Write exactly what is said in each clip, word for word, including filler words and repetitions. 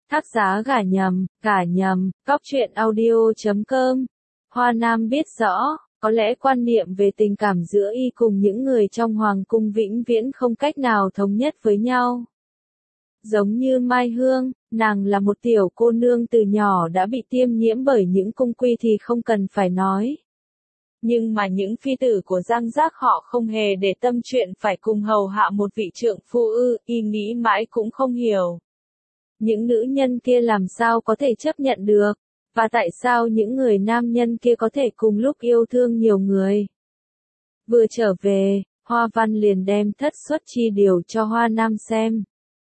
Tác giá gả nhầm, gả nhầm, Cóc truyện audio chấm com. Hoa Nam biết rõ, có lẽ quan niệm về tình cảm giữa y cùng những người trong hoàng cung vĩnh viễn không cách nào thống nhất với nhau. Giống như Mai Hương, nàng là một tiểu cô nương từ nhỏ đã bị tiêm nhiễm bởi những cung quy thì không cần phải nói. Nhưng mà những phi tử của Giang Giác họ không hề để tâm chuyện phải cùng hầu hạ một vị trượng phu ư, y nghĩ mãi cũng không hiểu. Những nữ nhân kia làm sao có thể chấp nhận được, và tại sao những người nam nhân kia có thể cùng lúc yêu thương nhiều người. Vừa trở về, Hoa Văn liền đem thất xuất chi điều cho Hoa Nam xem.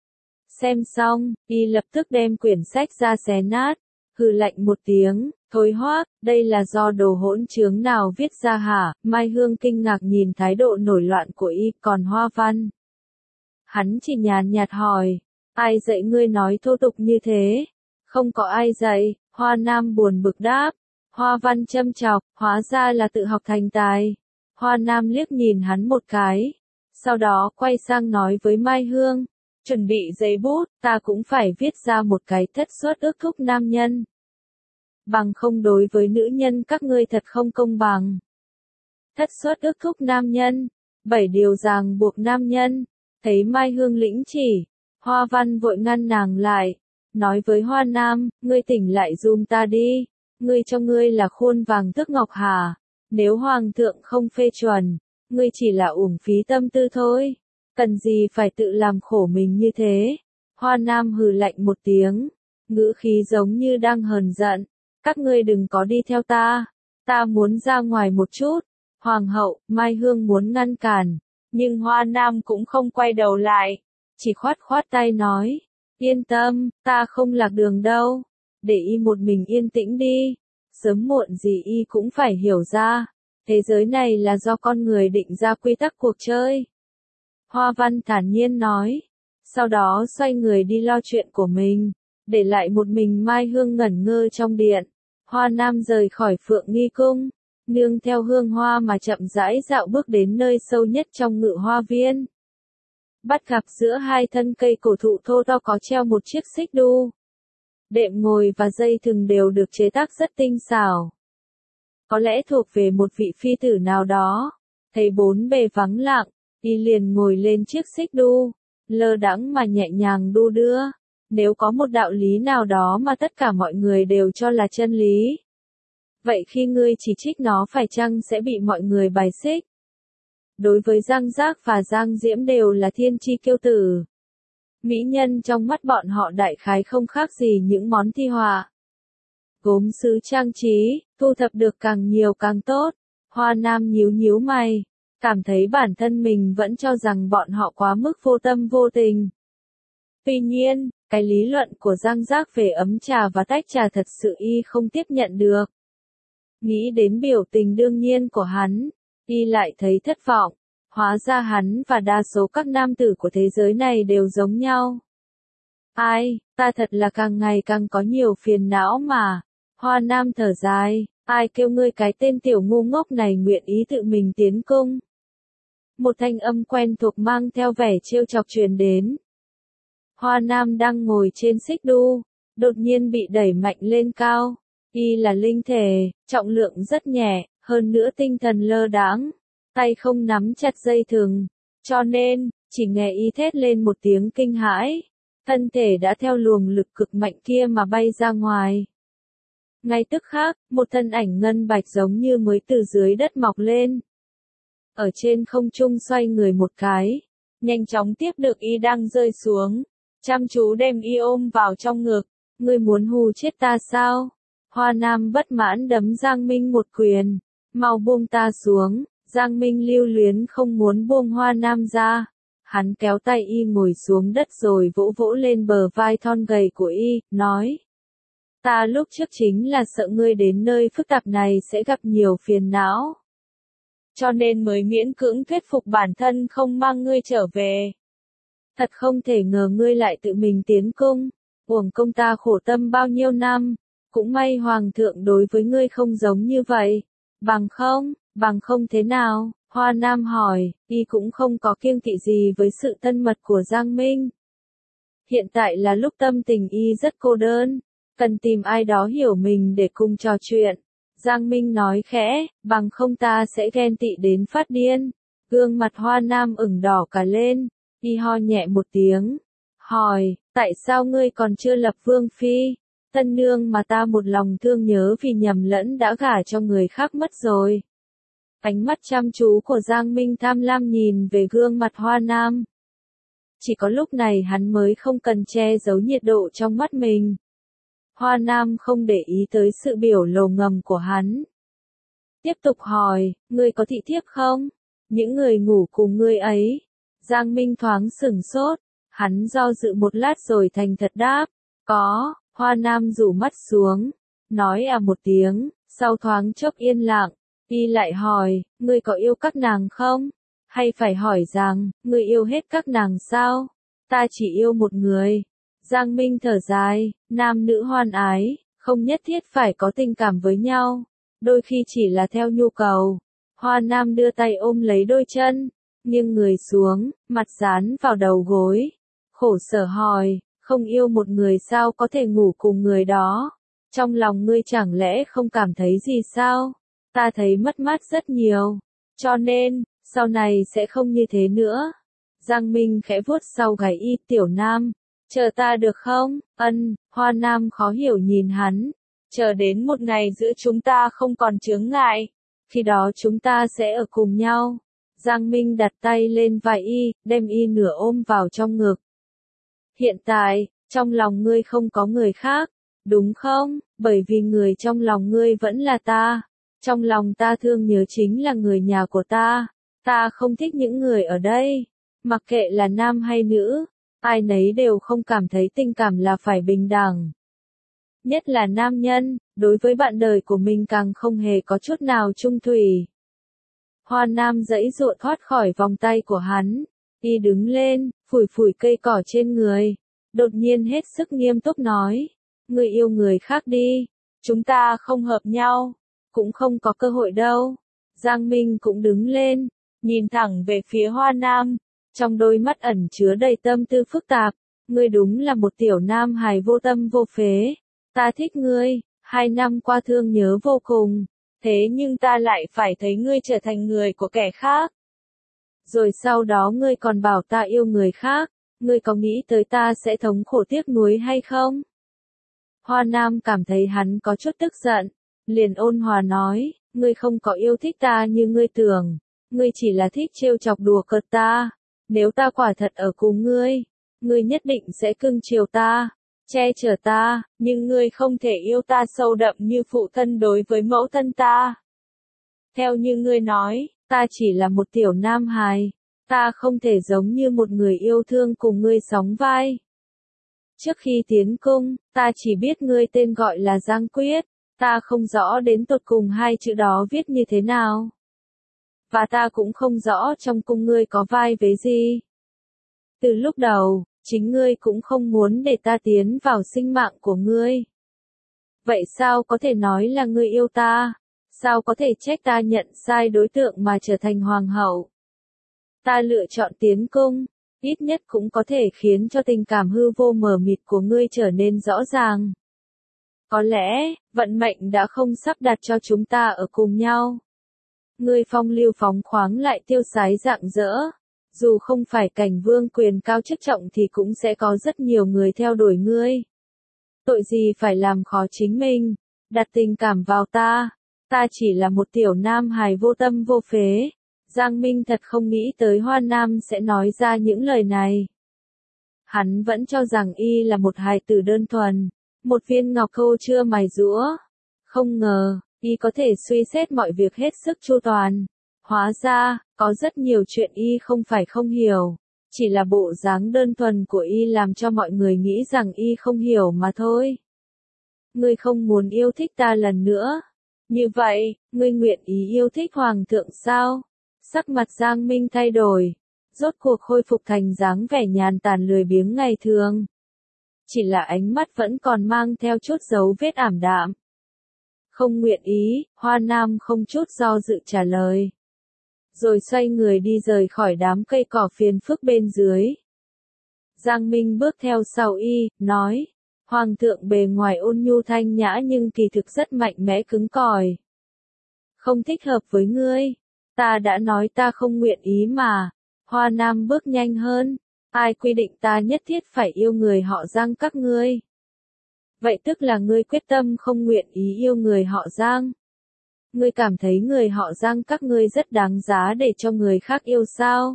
Xem xong, y lập tức đem quyển sách ra xé nát, hừ lạnh một tiếng, thối hoác, đây là do đồ hỗn trướng nào viết ra hả? Mai Hương kinh ngạc nhìn thái độ nổi loạn của y, còn Hoa Văn. Hắn chỉ nhàn nhạt hỏi, ai dạy ngươi nói thô tục như thế? Không có ai dạy, Hoa Nam buồn bực đáp. Hoa Văn châm chọc, hóa ra là tự học thành tài. Hoa Nam liếc nhìn hắn một cái, sau đó quay sang nói với Mai Hương, chuẩn bị giấy bút, ta cũng phải viết ra một cái thất suất ước thúc nam nhân. Bằng không đối với nữ nhân các ngươi thật không công bằng. Thất suất ước thúc nam nhân, bảy điều ràng buộc nam nhân. Thấy Mai Hương lĩnh chỉ, Hoa Văn vội ngăn nàng lại, nói với Hoa Nam, ngươi tỉnh lại giùm ta đi, ngươi cho ngươi là khuôn vàng tước ngọc hà, nếu hoàng thượng không phê chuẩn, ngươi chỉ là uổng phí tâm tư thôi, cần gì phải tự làm khổ mình như thế. Hoa Nam hừ lạnh một tiếng, ngữ khí giống như đang hờn giận, các ngươi đừng có đi theo ta, ta muốn ra ngoài một chút. Hoàng hậu, Mai Hương muốn ngăn cản, nhưng Hoa Nam cũng không quay đầu lại, chỉ khoát khoát tay nói, yên tâm, ta không lạc đường đâu, để y một mình yên tĩnh đi, sớm muộn gì y cũng phải hiểu ra, thế giới này là do con người định ra quy tắc cuộc chơi. Hoa Văn thản nhiên nói, sau đó xoay người đi lo chuyện của mình, để lại một mình Mai Hương ngẩn ngơ trong điện. Hoa Nam rời khỏi Phượng Nghi Cung, nương theo hương hoa mà chậm rãi dạo bước đến nơi sâu nhất trong Ngự Hoa Viên. Bắt gặp giữa hai thân cây cổ thụ thô to có treo một chiếc xích đu. Đệm ngồi và dây thừng đều được chế tác rất tinh xảo. Có lẽ thuộc về một vị phi tử nào đó. Thấy bốn bề vắng lặng, y liền ngồi lên chiếc xích đu, lơ đãng mà nhẹ nhàng đu đưa. Nếu có một đạo lý nào đó mà tất cả mọi người đều cho là chân lý, vậy khi ngươi chỉ trích nó phải chăng sẽ bị mọi người bài xích? Đối với Giang Giác và Giang Diễm đều là thiên chi kiêu tử. Mỹ nhân trong mắt bọn họ đại khái không khác gì những món thi họa. Gốm sứ trang trí, thu thập được càng nhiều càng tốt. Hoa Nam nhíu nhíu mày, cảm thấy bản thân mình vẫn cho rằng bọn họ quá mức vô tâm vô tình. Tuy nhiên, cái lý luận của Giang Giác về ấm trà và tách trà thật sự y không tiếp nhận được. Nghĩ đến biểu tình đương nhiên của hắn, y lại thấy thất vọng, hóa ra hắn và đa số các nam tử của thế giới này đều giống nhau. Ai, ta thật là càng ngày càng có nhiều phiền não mà. Hoa Nam thở dài, ai kêu ngươi cái tên tiểu ngu ngốc này nguyện ý tự mình tiến cung. Một thanh âm quen thuộc mang theo vẻ trêu chọc truyền đến. Hoa Nam đang ngồi trên xích đu, đột nhiên bị đẩy mạnh lên cao. Y là linh thể, trọng lượng rất nhẹ, hơn nữa tinh thần lơ đãng, tay không nắm chặt dây thừng, cho nên, chỉ nghe y thét lên một tiếng kinh hãi, thân thể đã theo luồng lực cực mạnh kia mà bay ra ngoài. Ngay tức khắc, một thân ảnh ngân bạch giống như mới từ dưới đất mọc lên. Ở trên không trung xoay người một cái, nhanh chóng tiếp được y đang rơi xuống, chăm chú đem y ôm vào trong ngực. Ngươi muốn hù chết ta sao? Hoa Nam bất mãn đấm Giang Minh một quyền, mau buông ta xuống. Giang Minh lưu luyến không muốn buông Hoa Nam ra. Hắn kéo tay y ngồi xuống đất rồi vỗ vỗ lên bờ vai thon gầy của y, nói. Ta lúc trước chính là sợ ngươi đến nơi phức tạp này sẽ gặp nhiều phiền não. Cho nên mới miễn cưỡng thuyết phục bản thân không mang ngươi trở về. Thật không thể ngờ ngươi lại tự mình tiến cung, uổng công ta khổ tâm bao nhiêu năm. Cũng may Hoàng thượng đối với ngươi không giống như vậy. Bằng không, bằng không thế nào? Hoa Nam hỏi, y cũng không có kiêng kỵ gì với sự thân mật của Giang Minh. Hiện tại là lúc tâm tình y rất cô đơn, cần tìm ai đó hiểu mình để cùng trò chuyện. Giang Minh nói khẽ, bằng không ta sẽ ghen tị đến phát điên. Gương mặt Hoa Nam ửng đỏ cả lên, y ho nhẹ một tiếng, hỏi, tại sao ngươi còn chưa lập vương phi? Tân nương mà ta một lòng thương nhớ vì nhầm lẫn đã gả cho người khác mất rồi. Ánh mắt chăm chú của Giang Minh tham lam nhìn về gương mặt Hoa Nam. Chỉ có lúc này hắn mới không cần che giấu nhiệt độ trong mắt mình. Hoa Nam không để ý tới sự biểu lộ ngầm của hắn. Tiếp tục hỏi, ngươi có thị thiếp không? Những người ngủ cùng ngươi ấy. Giang Minh thoáng sửng sốt, hắn do dự một lát rồi thành thật đáp, có. Hoa Nam rủ mắt xuống, nói à một tiếng, sau thoáng chốc yên lặng, y lại hỏi, ngươi có yêu các nàng không? Hay phải hỏi rằng, ngươi yêu hết các nàng sao? Ta chỉ yêu một người. Giang Minh thở dài, nam nữ hoan ái, không nhất thiết phải có tình cảm với nhau, đôi khi chỉ là theo nhu cầu. Hoa Nam đưa tay ôm lấy đôi chân, nghiêng người xuống, mặt dán vào đầu gối, khổ sở hỏi, không yêu một người sao có thể ngủ cùng người đó? Trong lòng ngươi chẳng lẽ không cảm thấy gì sao? Ta thấy mất mát rất nhiều, cho nên, sau này sẽ không như thế nữa. Giang Minh khẽ vuốt sau gáy y, tiểu Nam, chờ ta được không? Ân, Hoa Nam khó hiểu nhìn hắn, chờ đến một ngày giữa chúng ta không còn chướng ngại, khi đó chúng ta sẽ ở cùng nhau. Giang Minh đặt tay lên vai y, đem y nửa ôm vào trong ngực. Hiện tại, trong lòng ngươi không có người khác, đúng không? Bởi vì người trong lòng ngươi vẫn là ta. Trong lòng ta thương nhớ chính là người nhà của ta. Ta không thích những người ở đây. Mặc kệ là nam hay nữ, ai nấy đều không cảm thấy tình cảm là phải bình đẳng. Nhất là nam nhân, đối với bạn đời của mình càng không hề có chút nào trung thủy. Hoa Nam giãy giụa thoát khỏi vòng tay của hắn. Y đứng lên, phủi phủi cây cỏ trên người. Đột nhiên hết sức nghiêm túc nói. Ngươi yêu người khác đi. Chúng ta không hợp nhau. Cũng không có cơ hội đâu. Giang Minh cũng đứng lên, nhìn thẳng về phía Hoa Nam. Trong đôi mắt ẩn chứa đầy tâm tư phức tạp. Ngươi đúng là một tiểu nam hài vô tâm vô phế. Ta thích ngươi, hai năm qua thương nhớ vô cùng. Thế nhưng ta lại phải thấy ngươi trở thành người của kẻ khác. Rồi sau đó ngươi còn bảo ta yêu người khác, ngươi có nghĩ tới ta sẽ thống khổ tiếc nuối hay không? Hoa Nam cảm thấy hắn có chút tức giận, liền ôn hòa nói, ngươi không có yêu thích ta như ngươi tưởng, ngươi chỉ là thích trêu chọc đùa cợt ta. Nếu ta quả thật ở cùng ngươi, ngươi nhất định sẽ cưng chiều ta, che chở ta, nhưng ngươi không thể yêu ta sâu đậm như phụ thân đối với mẫu thân ta. Theo như ngươi nói, ta chỉ là một tiểu nam hài, ta không thể giống như một người yêu thương cùng ngươi sóng vai. Trước khi tiến cung, ta chỉ biết ngươi tên gọi là Giang Quyết, ta không rõ đến tột cùng hai chữ đó viết như thế nào. Và ta cũng không rõ trong cung ngươi có vai vế gì. Từ lúc đầu, chính ngươi cũng không muốn để ta tiến vào sinh mạng của ngươi. Vậy sao có thể nói là ngươi yêu ta? Sao có thể trách ta nhận sai đối tượng mà trở thành hoàng hậu? Ta lựa chọn tiến cung, ít nhất cũng có thể khiến cho tình cảm hư vô mờ mịt của ngươi trở nên rõ ràng. Có lẽ, vận mệnh đã không sắp đặt cho chúng ta ở cùng nhau. Ngươi phong lưu phóng khoáng lại tiêu sái rạng rỡ. Dù không phải cảnh vương quyền cao chức trọng thì cũng sẽ có rất nhiều người theo đuổi ngươi. Tội gì phải làm khó chính mình, đặt tình cảm vào ta. Ta chỉ là một tiểu nam hài vô tâm vô phế. Giang Minh thật không nghĩ tới Hoa Nam sẽ nói ra những lời này. Hắn vẫn cho rằng y là một hài tử đơn thuần, một viên ngọc thô chưa mài rũa. Không ngờ, y có thể suy xét mọi việc hết sức chu toàn. Hóa ra, có rất nhiều chuyện y không phải không hiểu, chỉ là bộ dáng đơn thuần của y làm cho mọi người nghĩ rằng y không hiểu mà thôi. Ngươi không muốn yêu thích ta lần nữa. Như vậy, ngươi nguyện ý yêu thích hoàng thượng sao? Sắc mặt Giang Minh thay đổi, rốt cuộc khôi phục thành dáng vẻ nhàn tản lười biếng ngày thường. Chỉ là ánh mắt vẫn còn mang theo chút dấu vết ảm đạm. Không nguyện ý, Hoa Nam không chút do dự trả lời. Rồi xoay người đi rời khỏi đám cây cỏ phiền phức bên dưới. Giang Minh bước theo sau y, nói. Hoàng thượng bề ngoài ôn nhu thanh nhã nhưng kỳ thực rất mạnh mẽ cứng cỏi. Không thích hợp với ngươi. Ta đã nói ta không nguyện ý mà. Hoa Nam bước nhanh hơn. Ai quy định ta nhất thiết phải yêu người họ Giang các ngươi? Vậy tức là ngươi quyết tâm không nguyện ý yêu người họ Giang. Ngươi cảm thấy người họ Giang các ngươi rất đáng giá để cho người khác yêu sao?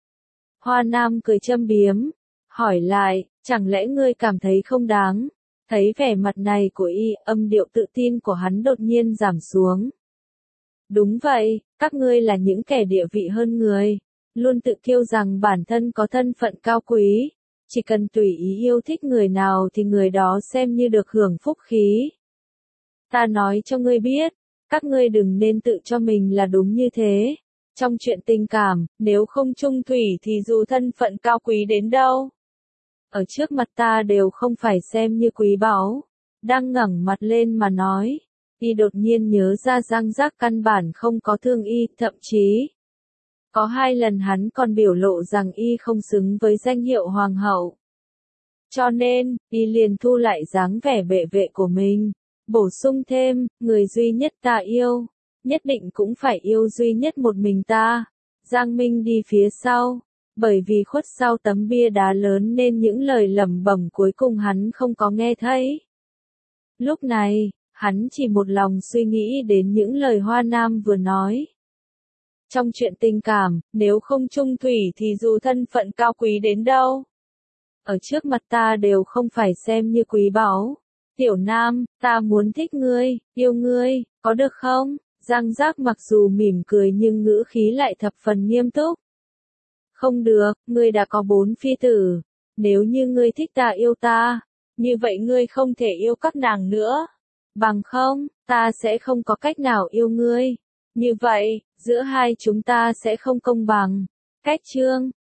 Hoa Nam cười châm biếm, hỏi lại, chẳng lẽ ngươi cảm thấy không đáng? Thấy vẻ mặt này của y, âm điệu tự tin của hắn đột nhiên giảm xuống. Đúng vậy, các ngươi là những kẻ địa vị hơn người, luôn tự kiêu rằng bản thân có thân phận cao quý, chỉ cần tùy ý yêu thích người nào thì người đó xem như được hưởng phúc khí. Ta nói cho ngươi biết, các ngươi đừng nên tự cho mình là đúng như thế. Trong chuyện tình cảm, nếu không chung thủy thì dù thân phận cao quý đến đâu, ở trước mặt ta đều không phải xem như quý báu. Đang ngẩng mặt lên mà nói, y đột nhiên nhớ ra Giang Giác căn bản không có thương y, thậm chí có hai lần hắn còn biểu lộ rằng y không xứng với danh hiệu hoàng hậu. Cho nên, y liền thu lại dáng vẻ bệ vệ của mình, bổ sung thêm, người duy nhất ta yêu, nhất định cũng phải yêu duy nhất một mình ta. Giang Minh đi phía sau, bởi vì khuất sau tấm bia đá lớn nên những lời lẩm bẩm cuối cùng hắn không có nghe thấy. Lúc này, hắn chỉ một lòng suy nghĩ đến những lời Hoa Nam vừa nói. Trong chuyện tình cảm, nếu không chung thủy thì dù thân phận cao quý đến đâu, ở trước mặt ta đều không phải xem như quý báu. Tiểu Nam, ta muốn thích ngươi, yêu ngươi, có được không? Giang Giác mặc dù mỉm cười nhưng ngữ khí lại thập phần nghiêm túc. Không được, ngươi đã có bốn phi tử. Nếu như ngươi thích ta yêu ta, như vậy ngươi không thể yêu các nàng nữa. Bằng không, ta sẽ không có cách nào yêu ngươi. Như vậy, giữa hai chúng ta sẽ không công bằng. Cách chương